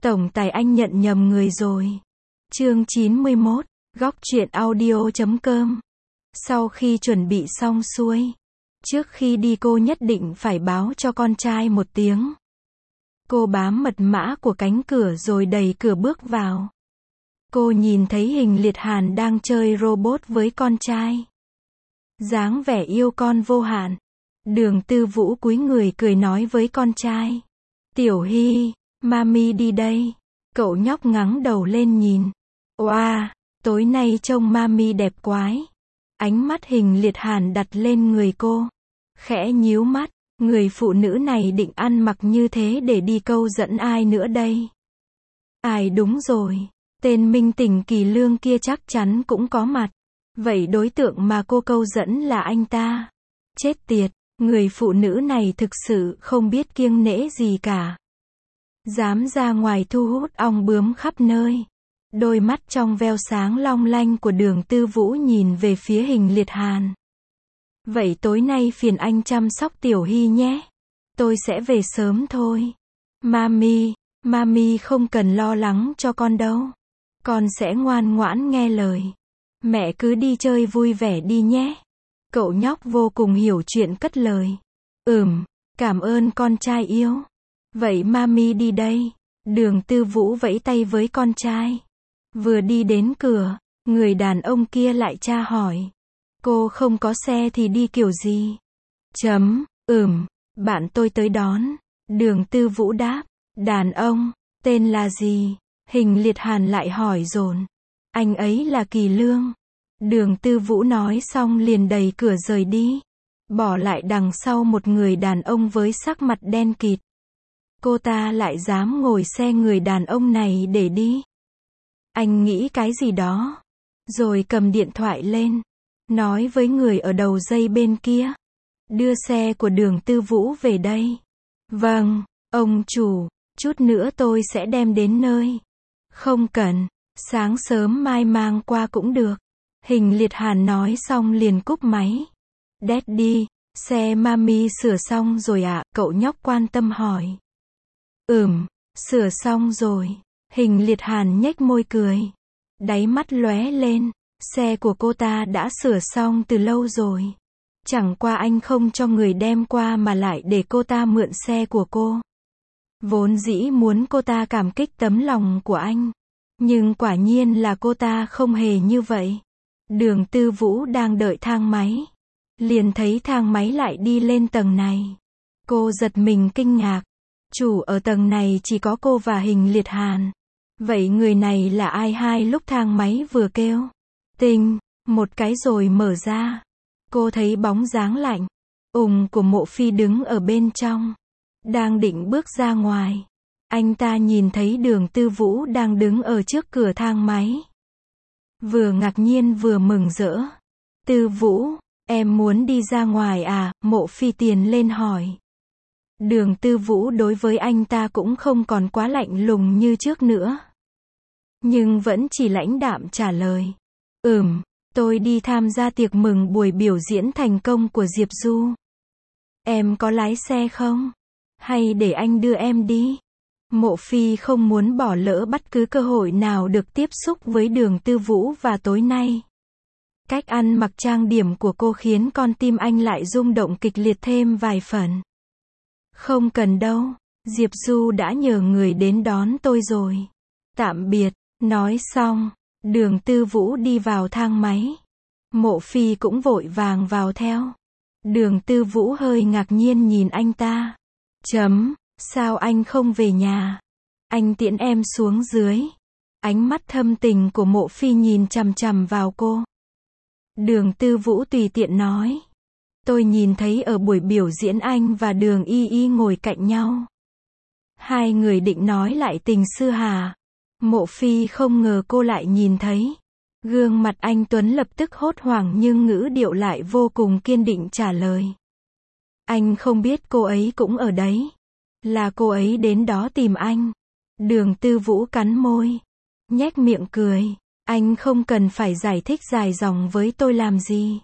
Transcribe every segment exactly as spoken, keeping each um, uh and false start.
Tổng tài anh nhận nhầm người rồi. Chương chín mươi mốt, góc truyện audio chấm com. Sau khi chuẩn bị xong xuôi, trước khi đi cô nhất định phải báo cho con trai một tiếng. Cô bám mật mã của cánh cửa rồi đẩy cửa bước vào. Cô nhìn thấy Hình Liệt Hàn đang chơi robot với con trai. Dáng vẻ yêu con vô hạn. Đường Tư Vũ cúi người cười nói với con trai. Tiểu Hy, mami đi đây. Cậu nhóc ngẩng đầu lên nhìn. Oa, tối nay trông mami đẹp quái. Ánh mắt Hình Liệt Hàn đặt lên người cô. Khẽ nhíu mắt, người phụ nữ này định ăn mặc như thế để đi câu dẫn ai nữa đây? Ai đúng rồi, tên minh tình Kỳ Lương kia chắc chắn cũng có mặt. Vậy đối tượng mà cô câu dẫn là anh ta. Chết tiệt, người phụ nữ này thực sự không biết kiêng nể gì cả. Dám ra ngoài thu hút ong bướm khắp nơi. Đôi mắt trong veo sáng long lanh của Đường Tư Vũ nhìn về phía Hình Liệt Hàn. Vậy tối nay phiền anh chăm sóc Tiểu Hy nhé. Tôi sẽ về sớm thôi. Mami, mami không cần lo lắng cho con đâu. Con sẽ ngoan ngoãn nghe lời. Mẹ cứ đi chơi vui vẻ đi nhé. Cậu nhóc vô cùng hiểu chuyện cất lời. Ừm, cảm ơn con trai yêu. Vậy mami đi đây. Đường Tư Vũ vẫy tay với con trai. Vừa đi đến cửa, người đàn ông kia lại tra hỏi. Cô không có xe thì đi kiểu gì? Chấm, ừm, bạn tôi tới đón. Đường Tư Vũ đáp. Đàn ông, tên là gì? Hình Liệt Hàn lại hỏi dồn. Anh ấy là Kỳ Lương. Đường Tư Vũ nói xong liền đẩy cửa rời đi. Bỏ lại đằng sau một người đàn ông với sắc mặt đen kịt. Cô ta lại dám ngồi xe người đàn ông này để đi. Anh nghĩ cái gì đó. Rồi cầm điện thoại lên. Nói với người ở đầu dây bên kia. Đưa xe của Đường Tư Vũ về đây. Vâng, ông chủ, chút nữa tôi sẽ đem đến nơi. Không cần, sáng sớm mai mang qua cũng được. Hình Liệt Hàn nói xong liền cúp máy. Daddy, xe mami sửa xong rồi ạ, à? Cậu nhóc quan tâm hỏi. Ừm, sửa xong rồi. Hình Liệt Hàn nhếch môi cười. Đáy mắt lóe lên. Xe của cô ta đã sửa xong từ lâu rồi. Chẳng qua anh không cho người đem qua mà lại để cô ta mượn xe của cô. Vốn dĩ muốn cô ta cảm kích tấm lòng của anh. Nhưng quả nhiên là cô ta không hề như vậy. Đường Tư Vũ đang đợi thang máy. Liền thấy thang máy lại đi lên tầng này. Cô giật mình kinh ngạc. Chủ ở tầng này chỉ có cô và Hình Liệt Hàn. Vậy người này là ai? Hai lúc thang máy vừa kêu tinh, một cái rồi mở ra. Cô thấy bóng dáng lạnh, ùng của Mộ Phi đứng ở bên trong. Đang định bước ra ngoài. Anh ta nhìn thấy Đường Tư Vũ đang đứng ở trước cửa thang máy. Vừa ngạc nhiên vừa mừng rỡ. Tư Vũ, em muốn đi ra ngoài à? Mộ Phi tiền lên hỏi. Đường Tư Vũ đối với anh ta cũng không còn quá lạnh lùng như trước nữa. Nhưng vẫn chỉ lãnh đạm trả lời. Ừm, tôi đi tham gia tiệc mừng buổi biểu diễn thành công của Diệp Du. Em có lái xe không? Hay để anh đưa em đi? Mộ Phi không muốn bỏ lỡ bất cứ cơ hội nào được tiếp xúc với Đường Tư Vũ và tối nay. Cách ăn mặc trang điểm của cô khiến con tim anh lại rung động kịch liệt thêm vài phần. Không cần đâu, Diệp Du đã nhờ người đến đón tôi rồi. Tạm biệt, nói xong, Đường Tư Vũ đi vào thang máy. Mộ Phi cũng vội vàng vào theo. Đường Tư Vũ hơi ngạc nhiên nhìn anh ta. Chấm, sao anh không về nhà? Anh tiễn em xuống dưới. Ánh mắt thâm tình của Mộ Phi nhìn chằm chằm vào cô. Đường Tư Vũ tùy tiện nói. Tôi nhìn thấy ở buổi biểu diễn anh và Đường Y Y ngồi cạnh nhau. Hai người định nói lại tình xưa hà. Mộ Phi không ngờ cô lại nhìn thấy. Gương mặt anh Tuấn lập tức hốt hoảng nhưng ngữ điệu lại vô cùng kiên định trả lời. Anh không biết cô ấy cũng ở đấy. Là cô ấy đến đó tìm anh. Đường Tư Vũ cắn môi. Nhếch miệng cười. Anh không cần phải giải thích dài dòng với tôi làm gì.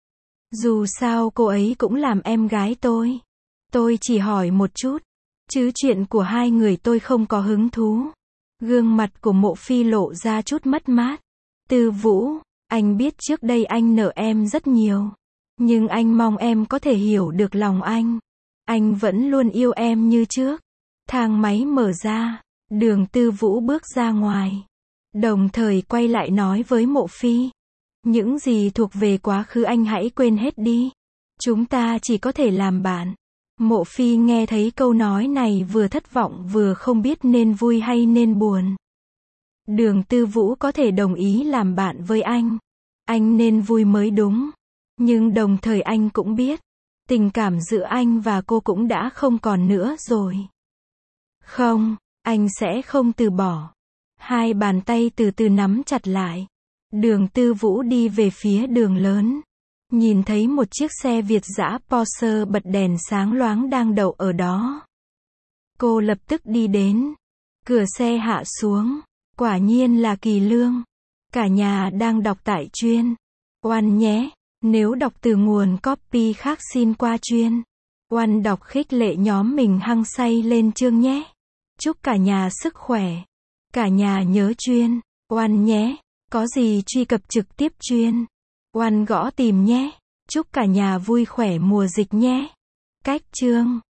Dù sao cô ấy cũng làm em gái tôi. Tôi chỉ hỏi một chút. Chứ chuyện của hai người tôi không có hứng thú. Gương mặt của Mộ Phi lộ ra chút mất mát. Tư Vũ, anh biết trước đây anh nợ em rất nhiều. Nhưng anh mong em có thể hiểu được lòng anh. Anh vẫn luôn yêu em như trước. Thang máy mở ra. Đường Tư Vũ bước ra ngoài. Đồng thời quay lại nói với Mộ Phi. Những gì thuộc về quá khứ anh hãy quên hết đi. Chúng ta chỉ có thể làm bạn. Mộ Phi nghe thấy câu nói này vừa thất vọng vừa không biết nên vui hay nên buồn. Đường Tư Vũ có thể đồng ý làm bạn với anh. Anh nên vui mới đúng. Nhưng đồng thời anh cũng biết. Tình cảm giữa anh và cô cũng đã không còn nữa rồi. Không, anh sẽ không từ bỏ. Hai bàn tay từ từ nắm chặt lại. Đường Tư Vũ đi về phía đường lớn. Nhìn thấy một chiếc xe Việt dã Porsche bật đèn sáng loáng đang đậu ở đó. Cô lập tức đi đến. Cửa xe hạ xuống. Quả nhiên là Kỳ Lương. Cả nhà đang đọc tại chuyên. Oan nhé. Nếu đọc từ nguồn copy khác xin qua chuyên. Oan đọc khích lệ nhóm mình hăng say lên chương nhé. Chúc cả nhà sức khỏe. Cả nhà nhớ chuyên. Oan nhé. Có gì truy cập trực tiếp chuyên. Oan gõ tìm nhé. Chúc cả nhà vui khỏe mùa dịch nhé. Cách chương